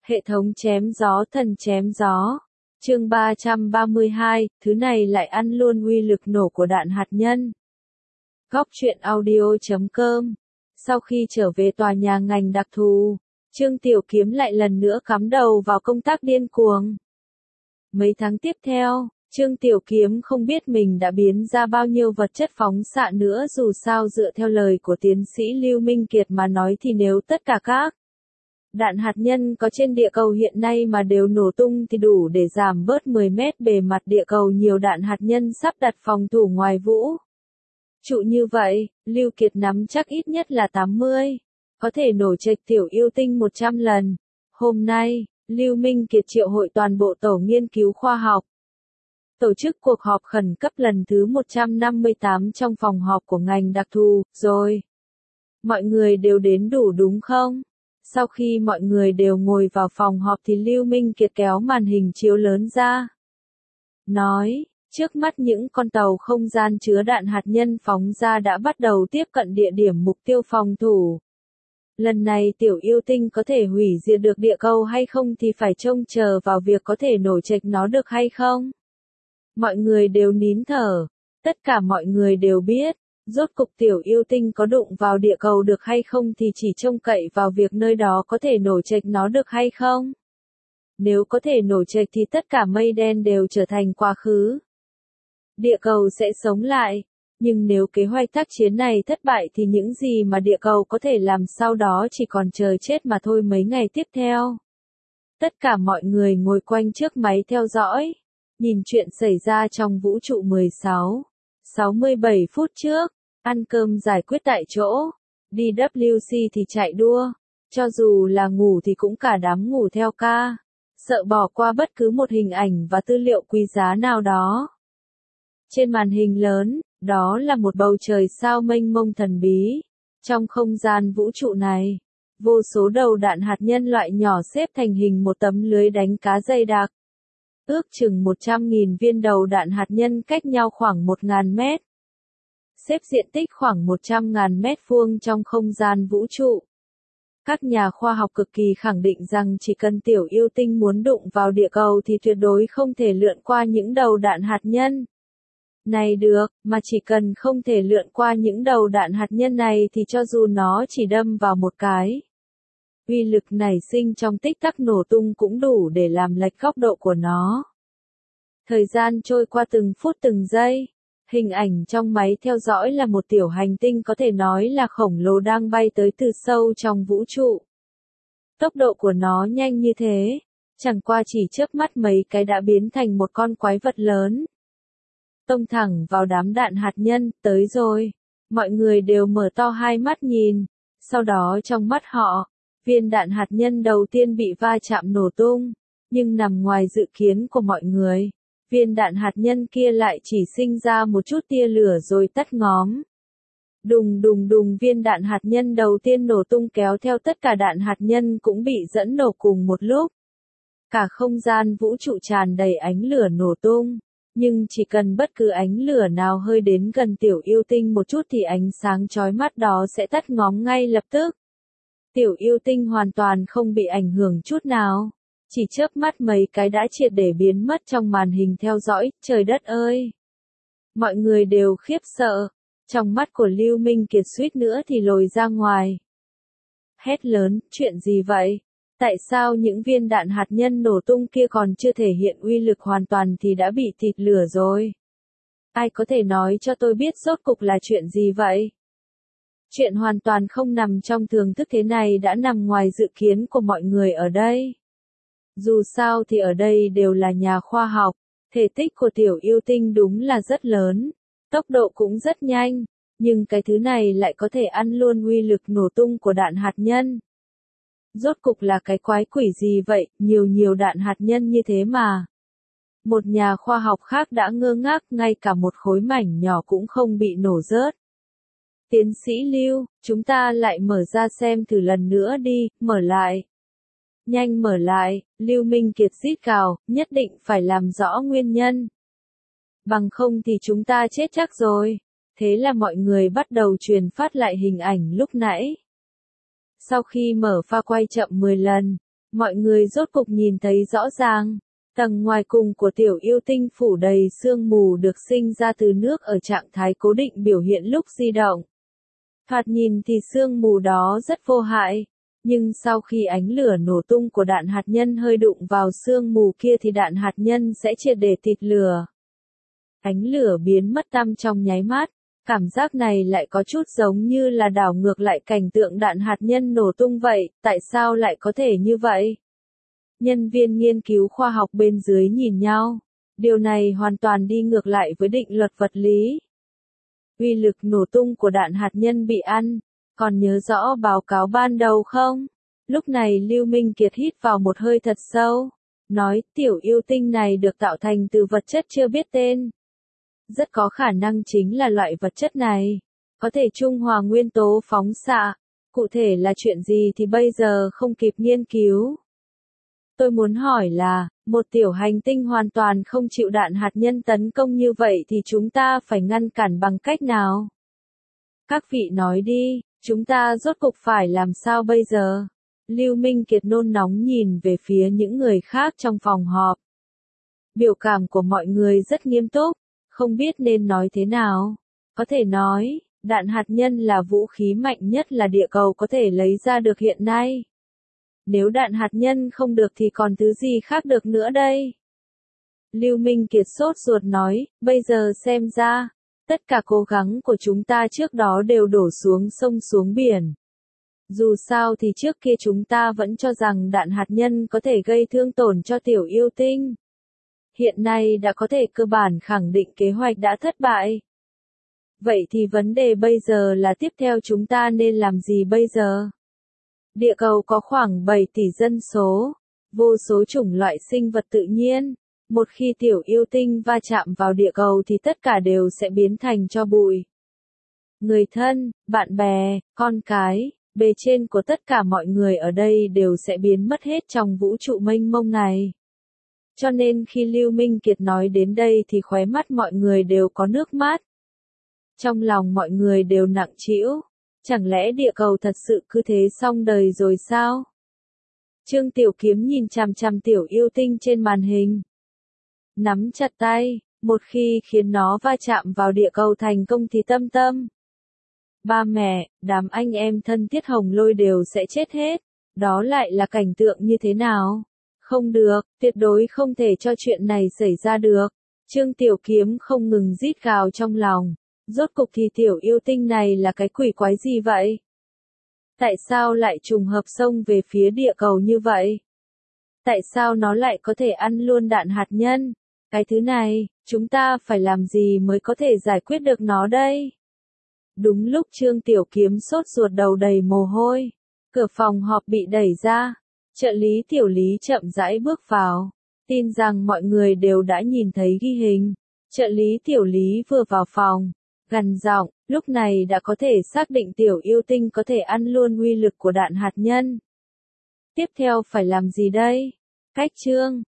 Hệ thống chém gió thần chém gió. Chương 332, thứ này lại ăn luôn uy lực nổ của đạn hạt nhân. Góc truyện audio.com. Sau khi trở về tòa nhà ngành đặc thù, Trương Tiểu Kiếm lại lần nữa cắm đầu vào công tác điên cuồng. Mấy tháng tiếp theo, Trương Tiểu Kiếm không biết mình đã biến ra bao nhiêu vật chất phóng xạ nữa, dù sao dựa theo lời của tiến sĩ Lưu Minh Kiệt mà nói thì nếu tất cả các đạn hạt nhân có trên địa cầu hiện nay mà đều nổ tung thì đủ để giảm bớt 10 mét bề mặt địa cầu nhiều đạn hạt nhân sắp đặt phòng thủ ngoài vũ trụ như vậy. Lưu Kiệt nắm chắc ít nhất là 80, có thể nổ trệch tiểu yêu tinh 100 lần. Hôm nay, Lưu Minh Kiệt triệu hội toàn bộ tổ nghiên cứu khoa học, tổ chức cuộc họp khẩn cấp lần thứ 158 trong phòng họp của ngành đặc thù. Rồi, mọi người đều đến đủ đúng không? Sau khi mọi người đều ngồi vào phòng họp thì Lưu Minh Kiệt kéo màn hình chiếu lớn ra. Nói, trước mắt những con tàu không gian chứa đạn hạt nhân phóng ra đã bắt đầu tiếp cận địa điểm mục tiêu phòng thủ. Lần này tiểu yêu tinh có thể hủy diệt được địa cầu hay không thì phải trông chờ vào việc có thể nổ trệch nó được hay không. Mọi người đều nín thở, tất cả mọi người đều biết. Rốt cục tiểu yêu tinh có đụng vào địa cầu được hay không thì chỉ trông cậy vào việc nơi đó có thể nổ trệch nó được hay không. Nếu có thể nổ trệch thì tất cả mây đen đều trở thành quá khứ. Địa cầu sẽ sống lại. Nhưng nếu kế hoạch tác chiến này thất bại thì những gì mà địa cầu có thể làm sau đó chỉ còn chờ chết mà thôi. Mấy ngày tiếp theo, tất cả mọi người ngồi quanh chiếc máy theo dõi, nhìn chuyện xảy ra trong vũ trụ 67 phút trước, ăn cơm giải quyết tại chỗ, DWC thì chạy đua, cho dù là ngủ thì cũng cả đám ngủ theo ca, sợ bỏ qua bất cứ một hình ảnh và tư liệu quý giá nào đó. Trên màn hình lớn, đó là một bầu trời sao mênh mông thần bí. Trong không gian vũ trụ này, vô số đầu đạn hạt nhân loại nhỏ xếp thành hình một tấm lưới đánh cá dày đặc. Ước chừng 100.000 viên đầu đạn hạt nhân cách nhau khoảng 1.000 mét. Xếp diện tích khoảng 100.000 mét vuông trong không gian vũ trụ. Các nhà khoa học cực kỳ khẳng định rằng chỉ cần tiểu yêu tinh muốn đụng vào địa cầu thì tuyệt đối không thể lượn qua những đầu đạn hạt nhân này được, mà chỉ cần không thể lượn qua những đầu đạn hạt nhân này thì cho dù nó chỉ đâm vào một cái, uy lực nảy sinh trong tích tắc nổ tung cũng đủ để làm lệch góc độ của nó. Thời gian trôi qua từng phút từng giây, hình ảnh trong máy theo dõi là một tiểu hành tinh có thể nói là khổng lồ đang bay tới từ sâu trong vũ trụ. Tốc độ của nó nhanh như thế, chẳng qua chỉ chớp mắt mấy cái đã biến thành một con quái vật lớn. Tông thẳng vào đám đạn hạt nhân. Tới rồi. Mọi người đều mở to hai mắt nhìn. Sau đó trong mắt họ, viên đạn hạt nhân đầu tiên bị va chạm nổ tung. Nhưng nằm ngoài dự kiến của mọi người, viên đạn hạt nhân kia lại chỉ sinh ra một chút tia lửa rồi tắt ngóm. Đùng đùng đùng, viên đạn hạt nhân đầu tiên nổ tung kéo theo tất cả đạn hạt nhân cũng bị dẫn nổ cùng một lúc. Cả không gian vũ trụ tràn đầy ánh lửa nổ tung. Nhưng chỉ cần bất cứ ánh lửa nào hơi đến gần tiểu yêu tinh một chút thì ánh sáng chói mắt đó sẽ tắt ngóm ngay lập tức. Tiểu yêu tinh hoàn toàn không bị ảnh hưởng chút nào. Chỉ chớp mắt mấy cái đã triệt để biến mất trong màn hình theo dõi. Trời đất ơi! Mọi người đều khiếp sợ. Trong mắt của Lưu Minh Kiệt suýt nữa thì lồi ra ngoài. Hét lớn, chuyện gì vậy? Tại sao những viên đạn hạt nhân nổ tung kia còn chưa thể hiện uy lực hoàn toàn thì đã bị thịt lửa rồi? Ai có thể nói cho tôi biết rốt cục là chuyện gì vậy? Chuyện hoàn toàn không nằm trong thường thức thế này đã nằm ngoài dự kiến của mọi người ở đây. Dù sao thì ở đây đều là nhà khoa học, thể tích của tiểu yêu tinh đúng là rất lớn, tốc độ cũng rất nhanh, nhưng cái thứ này lại có thể ăn luôn uy lực nổ tung của đạn hạt nhân. Rốt cục là cái quái quỷ gì vậy, nhiều đạn hạt nhân như thế mà. Một nhà khoa học khác đã ngơ ngác, ngay cả một khối mảnh nhỏ cũng không bị nổ rớt. Tiến sĩ Lưu, chúng ta lại mở ra xem thử lần nữa đi, mở lại. Nhanh mở lại, Lưu Minh Kiệt rít gào, nhất định phải làm rõ nguyên nhân. Bằng không thì chúng ta chết chắc rồi. Thế là mọi người bắt đầu truyền phát lại hình ảnh lúc nãy. Sau khi mở pha quay chậm 10 lần, Mọi người rốt cục nhìn thấy rõ ràng. Tầng ngoài cùng của tiểu yêu tinh phủ đầy sương mù được sinh ra từ nước ở trạng thái cố định biểu hiện lúc di động. Thoạt nhìn thì sương mù đó rất vô hại. Nhưng sau khi ánh lửa nổ tung của đạn hạt nhân hơi đụng vào sương mù kia thì đạn hạt nhân sẽ triệt để tịt lửa. Ánh lửa biến mất tăm trong nháy mắt. Cảm giác này lại có chút giống như là đảo ngược lại cảnh tượng đạn hạt nhân nổ tung vậy, tại sao lại có thể như vậy? Nhân viên nghiên cứu khoa học bên dưới nhìn nhau. Điều này hoàn toàn đi ngược lại với định luật vật lý. Uy lực nổ tung của đạn hạt nhân bị ăn. Còn nhớ rõ báo cáo ban đầu không? Lúc này Lưu Minh Kiệt hít vào một hơi thật sâu. Nói tiểu yêu tinh này được tạo thành từ vật chất chưa biết tên. Rất có khả năng chính là loại vật chất này. Có thể trung hòa nguyên tố phóng xạ. Cụ thể là chuyện gì thì bây giờ không kịp nghiên cứu. Tôi muốn hỏi là, một tiểu hành tinh hoàn toàn không chịu đạn hạt nhân tấn công như vậy thì chúng ta phải ngăn cản bằng cách nào? Các vị nói đi, chúng ta rốt cục phải làm sao bây giờ? Lưu Minh Kiệt nôn nóng nhìn về phía những người khác trong phòng họp. Biểu cảm của mọi người rất nghiêm túc, không biết nên nói thế nào. Có thể nói, đạn hạt nhân là vũ khí mạnh nhất là địa cầu có thể lấy ra được hiện nay. Nếu đạn hạt nhân không được thì còn thứ gì khác được nữa đây? Lưu Minh Kiệt sốt ruột nói, bây giờ xem ra, tất cả cố gắng của chúng ta trước đó đều đổ xuống sông xuống biển. Dù sao thì trước kia chúng ta vẫn cho rằng đạn hạt nhân có thể gây thương tổn cho tiểu yêu tinh. Hiện nay đã có thể cơ bản khẳng định kế hoạch đã thất bại. Vậy thì vấn đề bây giờ là tiếp theo chúng ta nên làm gì bây giờ? Địa cầu có khoảng 7 tỷ dân số, vô số chủng loại sinh vật tự nhiên. Một khi tiểu yêu tinh va chạm vào địa cầu thì tất cả đều sẽ biến thành tro bụi. Người thân, bạn bè, con cái, bề trên của tất cả mọi người ở đây đều sẽ biến mất hết trong vũ trụ mênh mông này. Cho nên khi Lưu Minh Kiệt nói đến đây thì khóe mắt mọi người đều có nước mắt. Trong lòng mọi người đều nặng trĩu. Chẳng lẽ địa cầu thật sự cứ thế xong đời rồi sao? Trương Tiểu Kiếm nhìn chằm chằm tiểu yêu tinh trên màn hình. Nắm chặt tay, một khi khiến nó va chạm vào địa cầu thành công thì Tâm Tâm, ba mẹ, đám anh em thân thiết Hồng Lôi đều sẽ chết hết. Đó lại là cảnh tượng như thế nào? Không được, tuyệt đối không thể cho chuyện này xảy ra được. Trương Tiểu Kiếm không ngừng rít gào trong lòng. Rốt cục thì tiểu yêu tinh này là cái quỷ quái gì vậy? Tại sao lại trùng hợp xông về phía địa cầu như vậy? Tại sao nó lại có thể ăn luôn đạn hạt nhân? Cái thứ này, chúng ta phải làm gì mới có thể giải quyết được nó đây? Đúng lúc Trương Tiểu Kiếm sốt ruột đầu đầy mồ hôi. Cửa phòng họp bị đẩy ra. Trợ lý Tiểu Lý chậm rãi bước vào. Tin rằng mọi người đều đã nhìn thấy ghi hình. Trợ lý Tiểu Lý vừa vào phòng. Gằn giọng, lúc này đã có thể xác định tiểu yêu tinh có thể ăn luôn uy lực của đạn hạt nhân. Tiếp theo phải làm gì đây? Cách chương